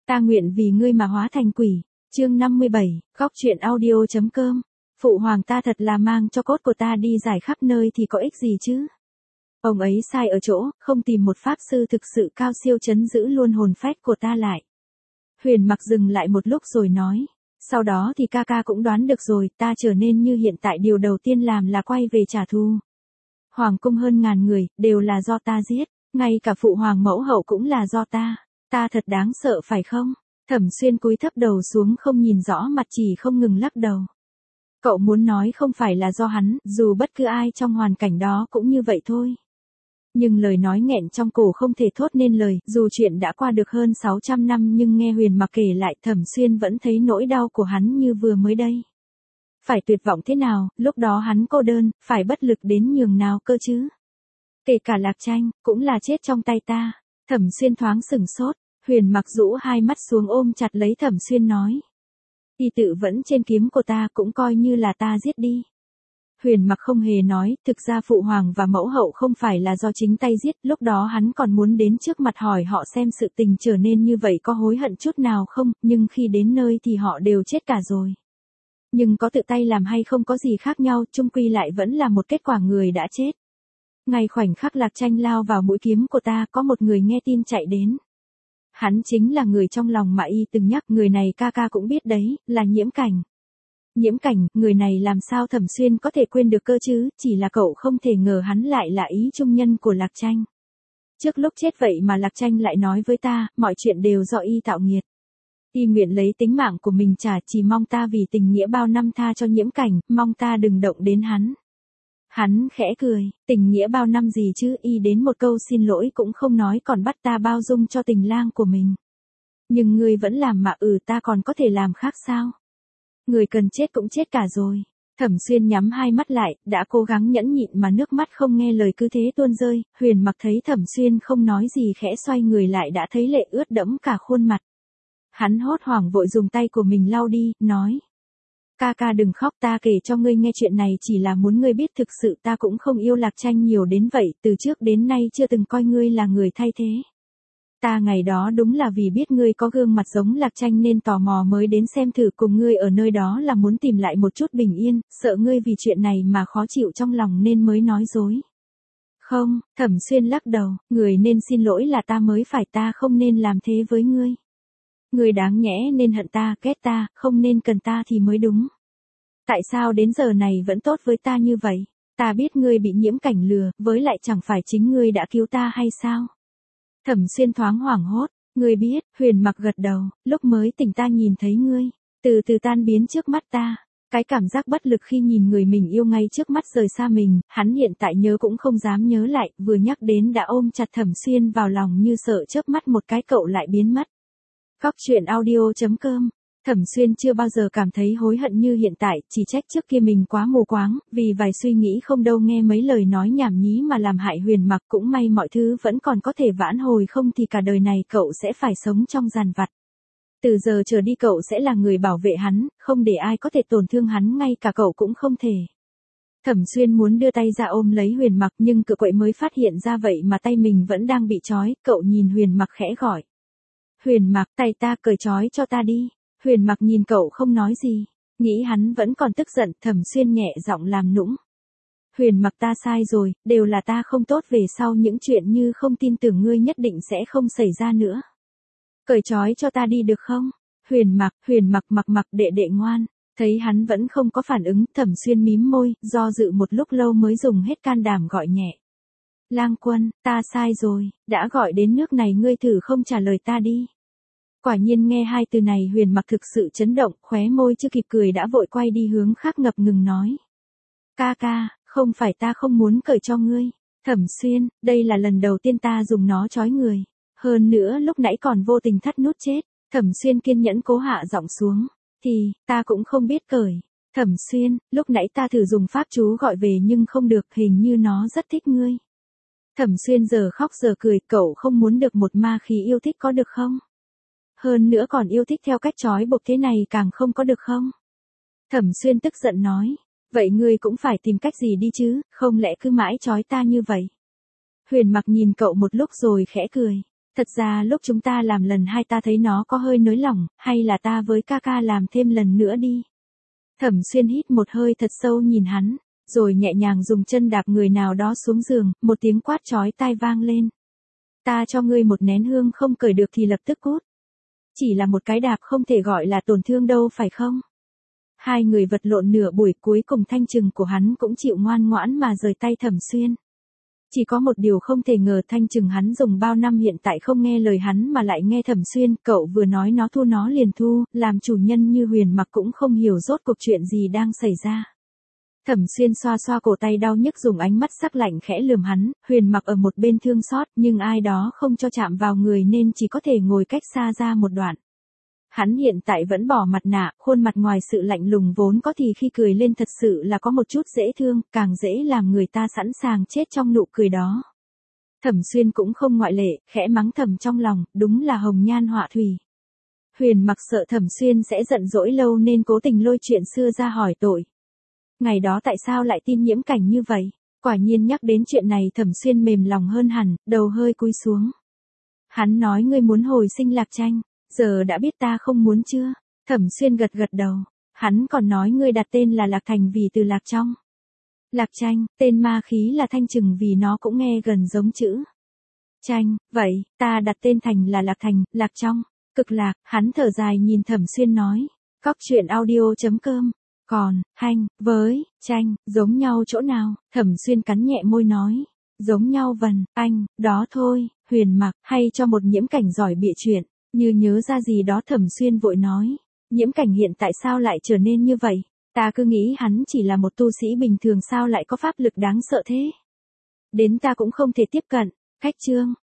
Ta nguyện vì ngươi mà hóa thành quỷ. Chương 57, góc truyện audio.com. Phụ hoàng ta thật là mang cho cốt của ta đi giải khắp nơi thì có ích gì chứ? Ông ấy sai ở chỗ, không tìm một pháp sư thực sự cao siêu trấn giữ luôn hồn phách của ta lại. Huyền Mặc dừng lại một lúc rồi nói. Sau đó thì ca ca cũng đoán được rồi, ta trở nên như hiện tại điều đầu tiên làm là quay về trả thù. Hoàng cung hơn ngàn người, đều là do ta giết, ngay cả phụ hoàng mẫu hậu cũng là do ta. Ta thật đáng sợ phải không? Thẩm Xuyên cúi thấp đầu xuống không nhìn rõ mặt chỉ không ngừng lắc đầu. Cậu muốn nói không phải là do hắn, dù bất cứ ai trong hoàn cảnh đó cũng như vậy thôi. Nhưng lời nói nghẹn trong cổ không thể thốt nên lời, dù chuyện đã qua được hơn 600 năm nhưng nghe Huyền Mặc kể lại Thẩm Xuyên vẫn thấy nỗi đau của hắn như vừa mới đây. Phải tuyệt vọng thế nào, lúc đó hắn cô đơn, phải bất lực đến nhường nào cơ chứ? Kể cả Lạc Tranh, cũng là chết trong tay ta. Thẩm Xuyên thoáng sửng sốt, Huyền Mặc rũ hai mắt xuống ôm chặt lấy Thẩm Xuyên nói. Y tự vẫn trên kiếm của ta cũng coi như là ta giết đi. Huyền Mặc không hề nói, thực ra phụ hoàng và mẫu hậu không phải là do chính tay giết, lúc đó hắn còn muốn đến trước mặt hỏi họ xem sự tình trở nên như vậy có hối hận chút nào không, nhưng khi đến nơi thì họ đều chết cả rồi. Nhưng có tự tay làm hay không có gì khác nhau, chung quy lại vẫn là một kết quả người đã chết. Ngay khoảnh khắc Lạc Tranh lao vào mũi kiếm của ta, có một người nghe tin chạy đến. Hắn chính là người trong lòng mà y từng nhắc, người này ca ca cũng biết đấy, là Nhiễm Cảnh. Nhiễm Cảnh, người này làm sao Thẩm Xuyên có thể quên được cơ chứ, chỉ là cậu không thể ngờ hắn lại là ý trung nhân của Lạc Tranh. Trước lúc chết vậy mà Lạc Tranh lại nói với ta, mọi chuyện đều do y tạo nghiệt. Y nguyện lấy tính mạng của mình trả, chỉ mong ta vì tình nghĩa bao năm tha cho Nhiễm Cảnh, mong ta đừng động đến hắn. Hắn khẽ cười, tình nghĩa bao năm gì chứ, y đến một câu xin lỗi cũng không nói còn bắt ta bao dung cho tình lang của mình. Nhưng ngươi vẫn làm mà ta còn có thể làm khác sao? Người cần chết cũng chết cả rồi. Thẩm Xuyên nhắm hai mắt lại, đã cố gắng nhẫn nhịn mà nước mắt không nghe lời cứ thế tuôn rơi. Huyền Mặc thấy Thẩm Xuyên không nói gì khẽ xoay người lại đã thấy lệ ướt đẫm cả khuôn mặt. Hắn hốt hoảng vội dùng tay của mình lau đi, nói. Ca ca đừng khóc, ta kể cho ngươi nghe chuyện này chỉ là muốn ngươi biết thực sự ta cũng không yêu Lạc Tranh nhiều đến vậy, từ trước đến nay chưa từng coi ngươi là người thay thế. Ta ngày đó đúng là vì biết ngươi có gương mặt giống Lạc Tranh nên tò mò mới đến xem thử, cùng ngươi ở nơi đó là muốn tìm lại một chút bình yên, sợ ngươi vì chuyện này mà khó chịu trong lòng nên mới nói dối. Không, Thẩm Xuyên lắc đầu, người nên xin lỗi là ta mới phải, ta không nên làm thế với ngươi. Ngươi đáng nhẽ nên hận ta, ghét ta, không nên cần ta thì mới đúng. Tại sao đến giờ này vẫn tốt với ta như vậy? Ta biết ngươi bị Nhiễm Cảnh lừa, với lại chẳng phải chính ngươi đã cứu ta hay sao? Thẩm Xuyên thoáng hoảng hốt, ngươi biết, Huyền Mặc gật đầu, lúc mới tỉnh ta nhìn thấy ngươi, từ từ tan biến trước mắt ta. Cái cảm giác bất lực khi nhìn người mình yêu ngay trước mắt rời xa mình, hắn hiện tại nhớ cũng không dám nhớ lại, vừa nhắc đến đã ôm chặt Thẩm Xuyên vào lòng như sợ chớp mắt một cái cậu lại biến mất. Góc truyện audio.com. Thẩm Xuyên chưa bao giờ cảm thấy hối hận như hiện tại, chỉ trách trước kia mình quá mù quáng, vì vài suy nghĩ không đâu nghe mấy lời nói nhảm nhí mà làm hại Huyền Mặc, cũng may mọi thứ vẫn còn có thể vãn hồi, không thì cả đời này cậu sẽ phải sống trong giàn vặt. Từ giờ trở đi cậu sẽ là người bảo vệ hắn, không để ai có thể tổn thương hắn, ngay cả cậu cũng không thể. Thẩm Xuyên muốn đưa tay ra ôm lấy Huyền Mặc nhưng cự quậy mới phát hiện ra vậy mà tay mình vẫn đang bị trói, cậu nhìn Huyền Mặc khẽ gọi. Huyền Mặc, tay ta cởi trói cho ta đi. Huyền Mặc nhìn cậu không nói gì, nghĩ hắn vẫn còn tức giận, Thẩm Xuyên nhẹ giọng làm nũng. Huyền Mặc, ta sai rồi, đều là ta không tốt, về sau những chuyện như không tin tưởng ngươi nhất định sẽ không xảy ra nữa. Cởi trói cho ta đi được không? Huyền Mặc mặc đệ đệ ngoan. Thấy hắn vẫn không có phản ứng, Thẩm Xuyên mím môi, do dự một lúc lâu mới dùng hết can đảm gọi nhẹ. Lang Quân, ta sai rồi, đã gọi đến nước này ngươi thử không trả lời ta đi. Quả nhiên nghe hai từ này Huyền Mặc thực sự chấn động, khóe môi chưa kịp cười đã vội quay đi hướng khác ngập ngừng nói. Ca ca, không phải ta không muốn cởi cho ngươi. Thẩm Xuyên, đây là lần đầu tiên ta dùng nó trói người. Hơn nữa lúc nãy còn vô tình thắt nút chết. Thẩm Xuyên kiên nhẫn cố hạ giọng xuống. Thì, ta cũng không biết cởi. Thẩm Xuyên, lúc nãy ta thử dùng pháp chú gọi về nhưng không được, hình như nó rất thích ngươi. Thẩm Xuyên giờ khóc giờ cười, cậu không muốn được một ma khí yêu thích có được không? Hơn nữa còn yêu thích theo cách trói buộc thế này càng không có được không? Thẩm Xuyên tức giận nói. Vậy ngươi cũng phải tìm cách gì đi chứ, không lẽ cứ mãi trói ta như vậy? Huyền Mặc nhìn cậu một lúc rồi khẽ cười. Thật ra lúc chúng ta làm lần 2 ta thấy nó có hơi nới lỏng, hay là ta với ca ca làm thêm lần nữa đi. Thẩm Xuyên hít một hơi thật sâu nhìn hắn, rồi nhẹ nhàng dùng chân đạp người nào đó xuống giường, một tiếng quát chói tai vang lên. Ta cho ngươi một nén hương không cởi được thì lập tức cút. Chỉ là một cái đạp không thể gọi là tổn thương đâu phải không? Hai người vật lộn nửa buổi, cuối cùng thanh trừng của hắn cũng chịu ngoan ngoãn mà rời tay Thẩm Xuyên. Chỉ có một điều không thể ngờ, thanh trừng hắn dùng bao năm hiện tại không nghe lời hắn mà lại nghe Thẩm Xuyên, cậu vừa nói nó thu nó liền thu, làm chủ nhân như Huyền Mặc cũng không hiểu rốt cuộc chuyện gì đang xảy ra. Thẩm Xuyên xoa xoa cổ tay đau nhức, dùng ánh mắt sắc lạnh khẽ lườm hắn, Huyền Mặc ở một bên thương xót, nhưng ai đó không cho chạm vào người nên chỉ có thể ngồi cách xa ra một đoạn. Hắn hiện tại vẫn bỏ mặt nạ, khuôn mặt ngoài sự lạnh lùng vốn có thì khi cười lên thật sự là có một chút dễ thương, càng dễ làm người ta sẵn sàng chết trong nụ cười đó. Thẩm Xuyên cũng không ngoại lệ, khẽ mắng thầm trong lòng, đúng là hồng nhan họa thủy. Huyền Mặc sợ Thẩm Xuyên sẽ giận dỗi lâu nên cố tình lôi chuyện xưa ra hỏi tội. Ngày đó tại sao lại tin Nhiễm Cảnh như vậy? Quả nhiên nhắc đến chuyện này Thẩm Xuyên mềm lòng hơn hẳn, đầu hơi cúi xuống. Hắn nói ngươi muốn hồi sinh Lạc Tranh, giờ đã biết ta không muốn chưa? Thẩm Xuyên gật gật đầu, hắn còn nói ngươi đặt tên là Lạc Thành vì từ Lạc Trong. Lạc Tranh, tên ma khí là Thanh Trừng vì nó cũng nghe gần giống chữ Tranh, vậy, ta đặt tên Thành là Lạc Thành, Lạc Trong, cực lạc, hắn thở dài nhìn Thẩm Xuyên nói, Cóc truyện audio.com. Còn, Hành, với, Tranh, giống nhau chỗ nào? Thẩm Xuyên cắn nhẹ môi nói, giống nhau vần, anh, đó thôi. Huyền Mặc, hay cho một Nhiễm Cảnh giỏi bịa chuyện. Như nhớ ra gì đó Thẩm Xuyên vội nói, Nhiễm Cảnh hiện tại sao lại trở nên như vậy? Ta cứ nghĩ hắn chỉ là một tu sĩ bình thường, sao lại có pháp lực đáng sợ thế? Đến ta cũng không thể tiếp cận. Khách chương.